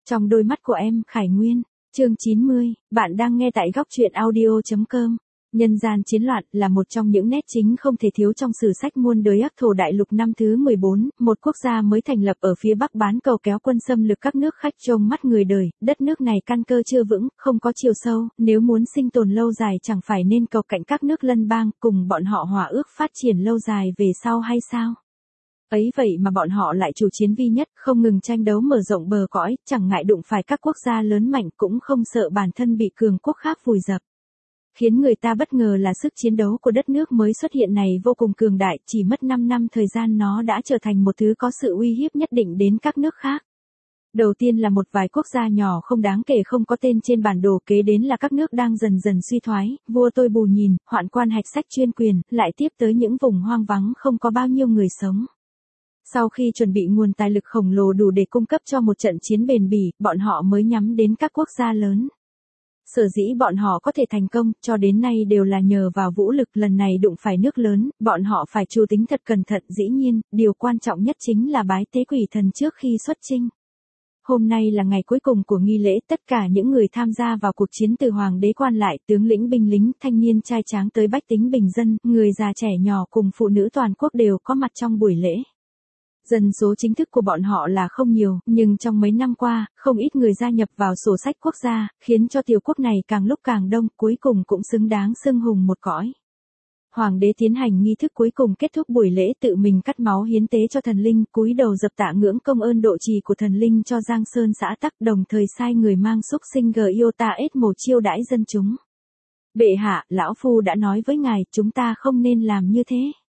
Trong đôi mắt của em, Khải Nguyên. Chương 90, bạn đang nghe tại góc truyện audio.com. Nhân gian chiến loạn là một trong những nét chính không thể thiếu trong sử sách muôn đời Ác Thổ Đại Lục năm thứ 14, một quốc gia mới thành lập ở phía Bắc bán cầu kéo quân xâm lược các nước khách trông mắt người đời, đất nước này căn cơ chưa vững, không có chiều sâu, nếu muốn sinh tồn lâu dài chẳng phải nên cầu cạnh các nước lân bang cùng bọn họ hòa ước phát triển lâu dài về sau hay sao? Ấy vậy mà bọn họ lại chủ chiến vi nhất, không ngừng tranh đấu mở rộng bờ cõi, chẳng ngại đụng phải các quốc gia lớn mạnh cũng không sợ bản thân bị cường quốc khác vùi dập. Khiến người ta bất ngờ là sức chiến đấu của đất nước mới xuất hiện này vô cùng cường đại, chỉ mất 5 năm thời gian nó đã trở thành một thứ có sự uy hiếp nhất định đến các nước khác. Đầu tiên là một vài quốc gia nhỏ không đáng kể không có tên trên bản đồ, kế đến là các nước đang dần dần suy thoái, vua tôi bù nhìn, hoạn quan hạch sách chuyên quyền, lại tiếp tới những vùng hoang vắng không có bao nhiêu người sống. Sau khi chuẩn bị nguồn tài lực khổng lồ đủ để cung cấp cho một trận chiến bền bỉ, bọn họ mới nhắm đến các quốc gia lớn. Sở dĩ bọn họ có thể thành công, cho đến nay đều là nhờ vào vũ lực, lần này đụng phải nước lớn, bọn họ phải chu tính thật cẩn thận, dĩ nhiên, điều quan trọng nhất chính là bái tế quỷ thần trước khi xuất chinh. Hôm nay là ngày cuối cùng của nghi lễ, tất cả những người tham gia vào cuộc chiến từ hoàng đế quan lại, tướng lĩnh binh lính, thanh niên trai tráng tới bách tính bình dân, người già trẻ nhỏ cùng phụ nữ toàn quốc đều có mặt trong buổi lễ. Dân số chính thức của bọn họ là không nhiều, nhưng trong mấy năm qua, không ít người gia nhập vào sổ sách quốc gia, khiến cho tiểu quốc này càng lúc càng đông, cuối cùng cũng xứng đáng xưng hùng một cõi. Hoàng đế tiến hành nghi thức cuối cùng kết thúc buổi lễ, tự mình cắt máu hiến tế cho thần linh, cúi đầu dập tạ ngưỡng công ơn độ trì của thần linh cho Giang Sơn xã tắc, đồng thời sai người mang xúc sinh Gyotaes mổ chiêu đãi dân chúng. Bệ hạ, lão phu đã nói với ngài, chúng ta không nên làm như thế.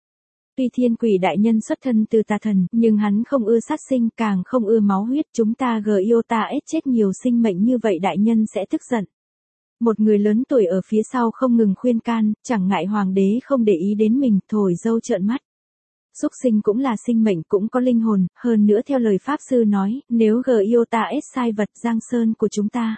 Tuy thiên quỷ đại nhân xuất thân từ tà thần, nhưng hắn không ưa sát sinh, càng không ưa máu huyết, chúng ta Gyotaes chết nhiều sinh mệnh như vậy đại nhân sẽ tức giận. Một người lớn tuổi ở phía sau không ngừng khuyên can, chẳng ngại hoàng đế không để ý đến mình, thổi dâu trợn mắt. Súc sinh cũng là sinh mệnh, cũng có linh hồn, hơn nữa theo lời Pháp Sư nói, nếu Gyotaes sai vật Giang Sơn của chúng ta.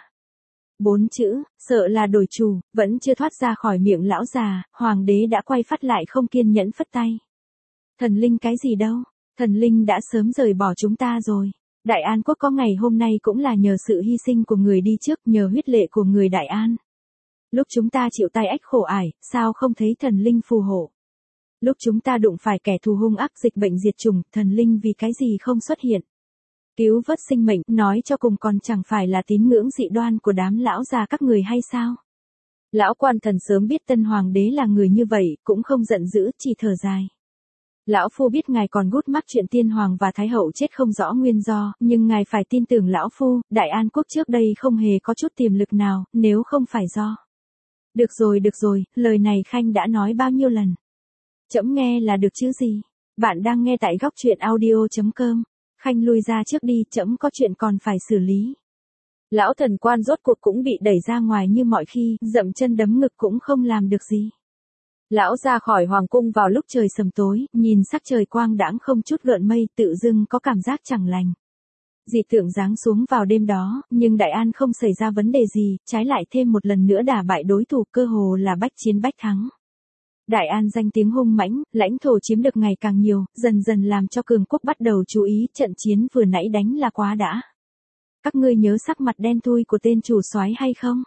4 chữ, sợ là đổi chủ, vẫn chưa thoát ra khỏi miệng lão già, hoàng đế đã quay phát lại không kiên nhẫn phất tay. Thần linh cái gì đâu, thần linh đã sớm rời bỏ chúng ta rồi. Đại An quốc có ngày hôm nay cũng là nhờ sự hy sinh của người đi trước, nhờ huyết lệ của người Đại An. Lúc chúng ta chịu tai ách khổ ải, sao không thấy thần linh phù hộ? Lúc chúng ta đụng phải kẻ thù hung ác dịch bệnh diệt chủng, thần linh vì cái gì không xuất hiện? Cứu vớt sinh mệnh, nói cho cùng còn chẳng phải là tín ngưỡng dị đoan của đám lão già các người hay sao? Lão quan thần sớm biết tân hoàng đế là người như vậy, cũng không giận dữ, chỉ thở dài. Lão phu biết ngài còn gút mắc chuyện tiên hoàng và thái hậu chết không rõ nguyên do, nhưng ngài phải tin tưởng lão phu, Đại An quốc trước đây không hề có chút tiềm lực nào, nếu không phải do. Được rồi, lời này Khanh đã nói bao nhiêu lần. Trẫm nghe là được chứ gì. Bạn đang nghe tại góc truyện audio.com. Khanh lui ra trước đi, trẫm có chuyện còn phải xử lý. Lão thần quan rốt cuộc cũng bị đẩy ra ngoài như mọi khi, dậm chân đấm ngực cũng không làm được gì. Lão ra khỏi hoàng cung vào lúc trời sầm tối, nhìn sắc trời quang đãng không chút gợn mây, tự dưng có cảm giác chẳng lành. Dị tượng giáng xuống vào đêm đó, nhưng Đại An không xảy ra vấn đề gì, trái lại thêm một lần nữa đả bại đối thủ, cơ hồ là bách chiến bách thắng. Đại An danh tiếng hung mãnh, lãnh thổ chiếm được ngày càng nhiều, dần dần làm cho cường quốc bắt đầu chú ý, trận chiến vừa nãy đánh là quá đã. Các ngươi nhớ sắc mặt đen thui của tên chủ soái hay không?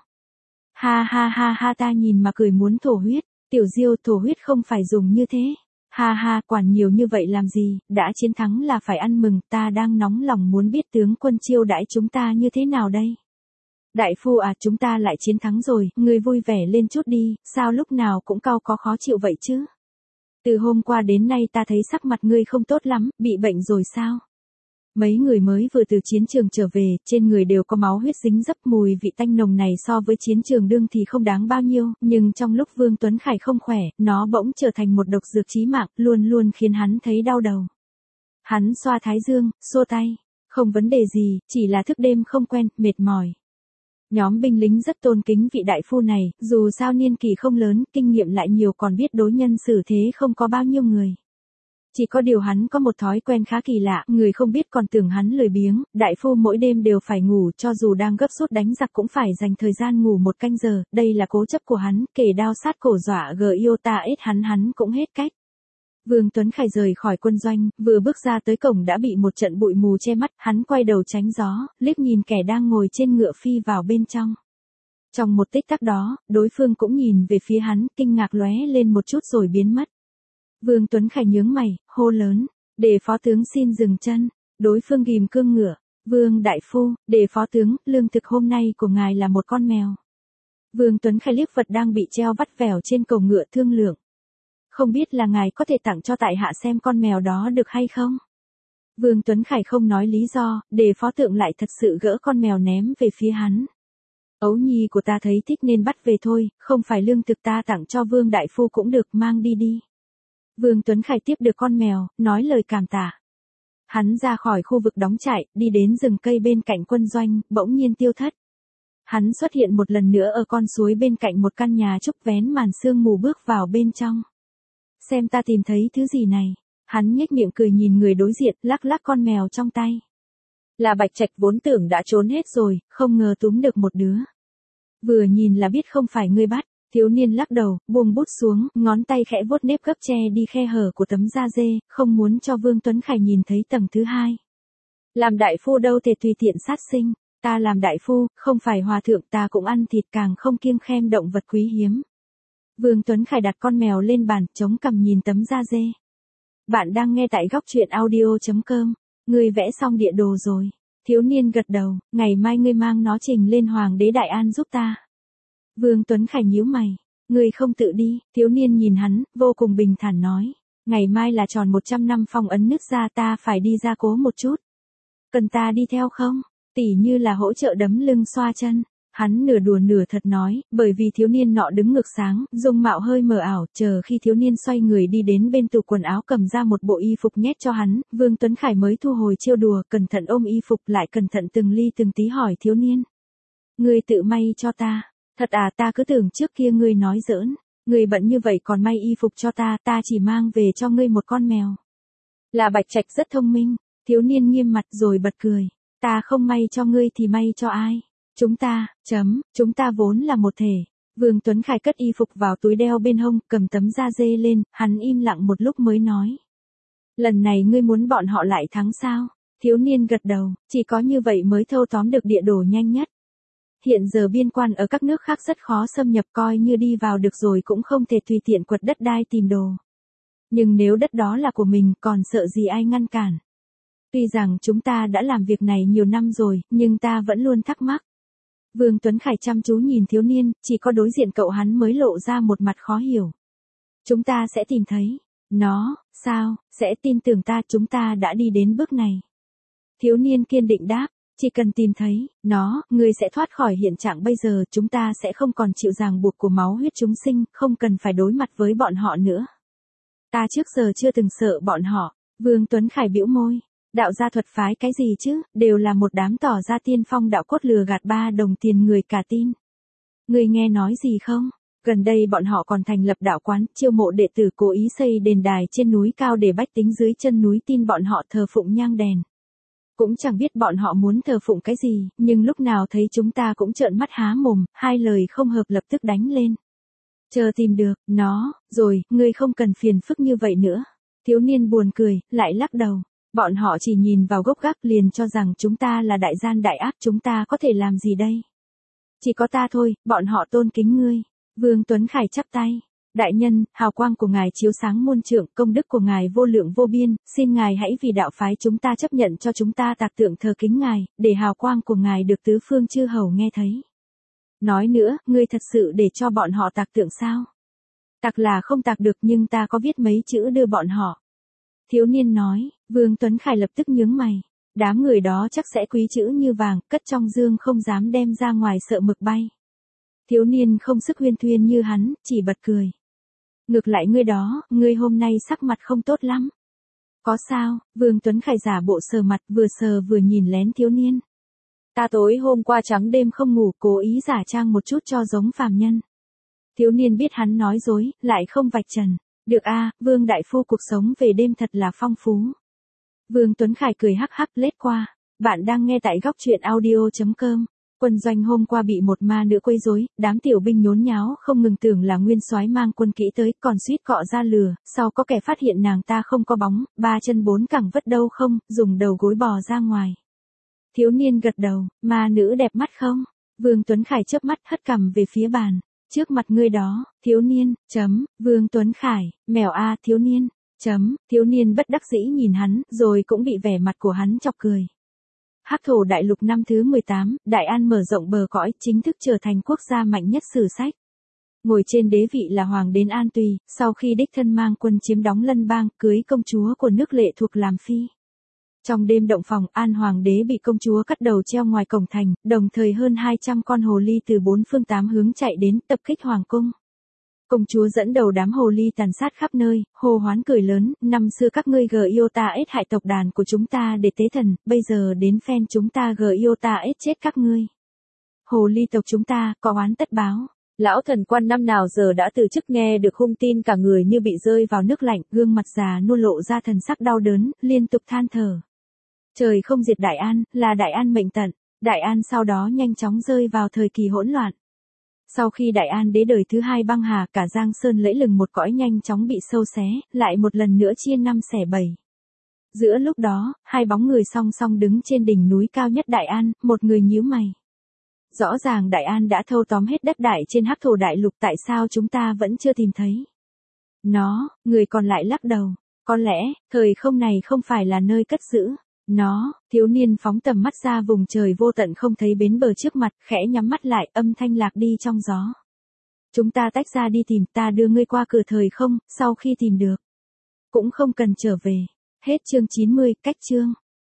Ha, ta nhìn mà cười muốn thổ huyết. Tiểu Diêu, thổ huyết không phải dùng như thế. Ha, quản nhiều như vậy làm gì, đã chiến thắng là phải ăn mừng, ta đang nóng lòng muốn biết tướng quân chiêu đãi chúng ta như thế nào đây. Đại phu à, chúng ta lại chiến thắng rồi, ngươi vui vẻ lên chút đi, sao lúc nào cũng cau có khó chịu vậy chứ? Từ hôm qua đến nay ta thấy sắc mặt ngươi không tốt lắm, bị bệnh rồi sao? Mấy người mới vừa từ chiến trường trở về, trên người đều có máu huyết dính dấp, mùi vị tanh nồng này so với chiến trường đương thì không đáng bao nhiêu, nhưng trong lúc Vương Tuấn Khải không khỏe, nó bỗng trở thành một độc dược chí mạng, luôn luôn khiến hắn thấy đau đầu. Hắn xoa thái dương, xua tay, không vấn đề gì, chỉ là thức đêm không quen, mệt mỏi. Nhóm binh lính rất tôn kính vị đại phu này, dù sao niên kỷ không lớn, kinh nghiệm lại nhiều, còn biết đối nhân xử thế không có bao nhiêu người. Chỉ có điều hắn có một thói quen khá kỳ lạ, người không biết còn tưởng hắn lười biếng, đại phu mỗi đêm đều phải ngủ, cho dù đang gấp rút đánh giặc cũng phải dành thời gian ngủ 1 canh giờ, đây là cố chấp của hắn, kể đao sát cổ dọa Gyotaes hắn cũng hết cách. Vương Tuấn Khải rời khỏi quân doanh, vừa bước ra tới cổng đã bị một trận bụi mù che mắt, hắn quay đầu tránh gió, liếc nhìn kẻ đang ngồi trên ngựa phi vào bên trong. Trong một tích tắc đó, đối phương cũng nhìn về phía hắn, kinh ngạc lóe lên một chút rồi biến mất. Vương Tuấn Khải nhướng mày, hô lớn, để phó tướng xin dừng chân. Đối phương ghim cương ngựa, Vương đại phu, để phó tướng, lương thực hôm nay của ngài là một con mèo. Vương Tuấn Khải liếc vật đang bị treo vắt vẻo trên cổ ngựa thương lượng. Không biết là ngài có thể tặng cho tại hạ xem con mèo đó được hay không? Vương Tuấn Khải không nói lý do, để phó tượng lại thật sự gỡ con mèo ném về phía hắn. Ấu nhi của ta thấy thích nên bắt về thôi, không phải lương thực ta tặng cho Vương đại phu cũng được, mang đi đi. Vương Tuấn Khải tiếp được con mèo, nói lời cảm tạ. Hắn ra khỏi khu vực đóng trại, đi đến rừng cây bên cạnh quân doanh, bỗng nhiên tiêu thất. Hắn xuất hiện một lần nữa ở con suối bên cạnh một căn nhà trúc vén màn sương mù bước vào bên trong. Xem ta tìm thấy thứ gì này. Hắn nhếch miệng cười nhìn người đối diện, lắc lắc con mèo trong tay. Là Bạch Trạch, vốn tưởng đã trốn hết rồi, không ngờ túm được một đứa. Vừa nhìn là biết không phải ngươi bắt. Thiếu niên lắc đầu, buông bút xuống, ngón tay khẽ vuốt nếp gấp che đi khe hở của tấm da dê, không muốn cho Vương Tuấn Khải nhìn thấy tầng thứ hai. Làm đại phu đâu thể tùy tiện sát sinh, ta làm đại phu, không phải hòa thượng, ta cũng ăn thịt, càng không kiêng khem động vật quý hiếm. Vương Tuấn Khải đặt con mèo lên bàn, chống cằm nhìn tấm da dê. Bạn đang nghe tại góc truyện audio.com, ngươi vẽ xong địa đồ rồi. Thiếu niên gật đầu, ngày mai ngươi mang nó trình lên Hoàng đế Đại An giúp ta. Vương Tuấn Khải nhíu mày, ngươi không tự đi, thiếu niên nhìn hắn, vô cùng bình thản nói. Ngày mai là tròn 100 năm phong ấn nứt ra, ta phải đi gia cố một chút. Cần ta đi theo không? Tỉ như là hỗ trợ đấm lưng xoa chân. Hắn nửa đùa nửa thật nói, bởi vì thiếu niên nọ đứng ngược sáng, dung mạo hơi mờ ảo, chờ khi thiếu niên xoay người đi đến bên tủ quần áo cầm ra một bộ y phục nhét cho hắn, Vương Tuấn Khải mới thu hồi trêu đùa, cẩn thận ôm y phục lại cẩn thận từng ly từng tí hỏi thiếu niên. Ngươi tự may cho ta. Thật à, ta cứ tưởng trước kia ngươi nói giỡn. Ngươi bận như vậy còn may y phục cho ta, ta chỉ mang về cho ngươi một con mèo. Là Bạch Trạch rất thông minh. Thiếu niên nghiêm mặt rồi bật cười. Ta không may cho ngươi thì may cho ai? Chúng ta vốn là một thể. Vương Tuấn Khải cất y phục vào túi đeo bên hông, cầm tấm da dê lên, hắn im lặng một lúc mới nói. Lần này ngươi muốn bọn họ lại thắng sao? Thiếu niên gật đầu, chỉ có như vậy mới thâu tóm được địa đồ nhanh nhất. Hiện giờ biên quan ở các nước khác rất khó xâm nhập, coi như đi vào được rồi cũng không thể tùy tiện quật đất đai tìm đồ. Nhưng nếu đất đó là của mình còn sợ gì ai ngăn cản. Tuy rằng chúng ta đã làm việc này nhiều năm rồi, nhưng ta vẫn luôn thắc mắc. Vương Tuấn Khải chăm chú nhìn thiếu niên, chỉ có đối diện cậu hắn mới lộ ra một mặt khó hiểu. Chúng ta sẽ tìm thấy. Nó, sao, sẽ tin tưởng ta, chúng ta đã đi đến bước này. Thiếu niên kiên định đáp, chỉ cần tìm thấy nó, ngươi sẽ thoát khỏi hiện trạng bây giờ, chúng ta sẽ không còn chịu ràng buộc của máu huyết chúng sinh, không cần phải đối mặt với bọn họ nữa. Ta trước giờ chưa từng sợ bọn họ. Vương Tuấn Khải bĩu môi. Đạo gia thuật phái cái gì chứ, đều là một đám tỏ ra tiên phong đạo cốt lừa gạt 3 đồng tiền người cả tin. Ngươi nghe nói gì không? Gần đây bọn họ còn thành lập đạo quán, chiêu mộ đệ tử, cố ý xây đền đài trên núi cao để bách tính dưới chân núi tin bọn họ thờ phụng nhang đèn. Cũng chẳng biết bọn họ muốn thờ phụng cái gì, nhưng lúc nào thấy chúng ta cũng trợn mắt há mồm, hai lời không hợp lập tức đánh lên. Chờ tìm được nó, rồi, ngươi không cần phiền phức như vậy nữa. Thiếu niên buồn cười, lại lắc đầu. Bọn họ chỉ nhìn vào gốc gác liền cho rằng chúng ta là đại gian đại ác, chúng ta có thể làm gì đây? Chỉ có ta thôi, bọn họ tôn kính ngươi. Vương Tuấn Khải chắp tay. Đại nhân, hào quang của ngài chiếu sáng muôn trượng, công đức của ngài vô lượng vô biên, xin ngài hãy vì đạo phái chúng ta chấp nhận cho chúng ta tạc tượng thờ kính ngài, để hào quang của ngài được tứ phương chư hầu nghe thấy. Nói nữa, ngươi thật sự để cho bọn họ tạc tượng sao? Tạc là không tạc được, nhưng ta có viết mấy chữ đưa bọn họ. Thiếu niên nói. Vương Tuấn Khải lập tức nhướng mày. Đám người đó chắc sẽ quý chữ như vàng, cất trong dương không dám đem ra ngoài sợ mực bay. Thiếu niên không sức huyên thuyên như hắn, chỉ bật cười. Ngược lại ngươi đó, ngươi hôm nay sắc mặt không tốt lắm. Có sao? Vương Tuấn Khải giả bộ sờ mặt, vừa sờ vừa nhìn lén thiếu niên. Ta tối hôm qua trắng đêm không ngủ, cố ý giả trang một chút cho giống phàm nhân. Thiếu niên biết hắn nói dối, lại không vạch trần. Được a, Vương đại phu, cuộc sống về đêm thật là phong phú. Vương Tuấn Khải cười hắc hắc lết qua. Bạn đang nghe tại góc truyện audio.com. Quân doanh hôm qua bị một ma nữ quấy rối, đám tiểu binh nhốn nháo không ngừng tưởng là nguyên soái mang quân kỹ tới, còn suýt cọ ra lừa, sau có kẻ phát hiện nàng ta không có bóng, ba chân bốn cẳng vất đâu không, dùng đầu gối bò ra ngoài. Thiếu niên gật đầu, ma nữ đẹp mắt không? Vương Tuấn Khải chớp mắt hất cằm về phía bàn. Trước mặt ngươi đó, thiếu niên, Vương Tuấn Khải, mèo a thiếu niên, thiếu niên bất đắc dĩ nhìn hắn, rồi cũng bị vẻ mặt của hắn chọc cười. Hắc thổ đại lục năm thứ 18, Đại An mở rộng bờ cõi, chính thức trở thành quốc gia mạnh nhất sử sách. Ngồi trên đế vị là Hoàng đế An Tùy, sau khi đích thân mang quân chiếm đóng Lân Bang, cưới công chúa của nước Lệ Thuộc làm phi. Trong đêm động phòng, An Hoàng đế bị công chúa cắt đầu treo ngoài cổng thành, đồng thời hơn 200 con hồ ly từ bốn phương tám hướng chạy đến tập kích hoàng cung. Công chúa dẫn đầu đám hồ ly tàn sát khắp nơi, hô hoán cười lớn, năm xưa các ngươi Giota ết hại tộc đàn của chúng ta để tế thần, bây giờ đến phen chúng ta Giota ết chết các ngươi. Hồ ly tộc chúng ta, có oán tất báo. Lão thần quan năm nào giờ đã từ chức, nghe được hung tin cả người như bị rơi vào nước lạnh, gương mặt già nua lộ ra thần sắc đau đớn, liên tục than thở. Trời không diệt Đại An, là Đại An mệnh tận. Đại An sau đó nhanh chóng rơi vào thời kỳ hỗn loạn. Sau khi Đại An đế đời thứ hai băng hà, cả Giang Sơn lẫy lừng một cõi nhanh chóng bị sâu xé, lại một lần nữa chia năm xẻ bảy. Giữa lúc đó, hai bóng người song song đứng trên đỉnh núi cao nhất Đại An, một người nhíu mày. Rõ ràng Đại An đã thâu tóm hết đất đai trên Hắc thổ đại lục, tại sao chúng ta vẫn chưa tìm thấy nó? Người còn lại lắc đầu. Có lẽ, thời không này không phải là nơi cất giữ nó. Thiếu niên phóng tầm mắt ra vùng trời vô tận không thấy bến bờ trước mặt, khẽ nhắm mắt lại, âm thanh lạc đi trong gió. Chúng ta tách ra đi tìm, ta đưa ngươi qua cửa thời không, sau khi tìm được, cũng không cần trở về. Hết chương 90, cách chương.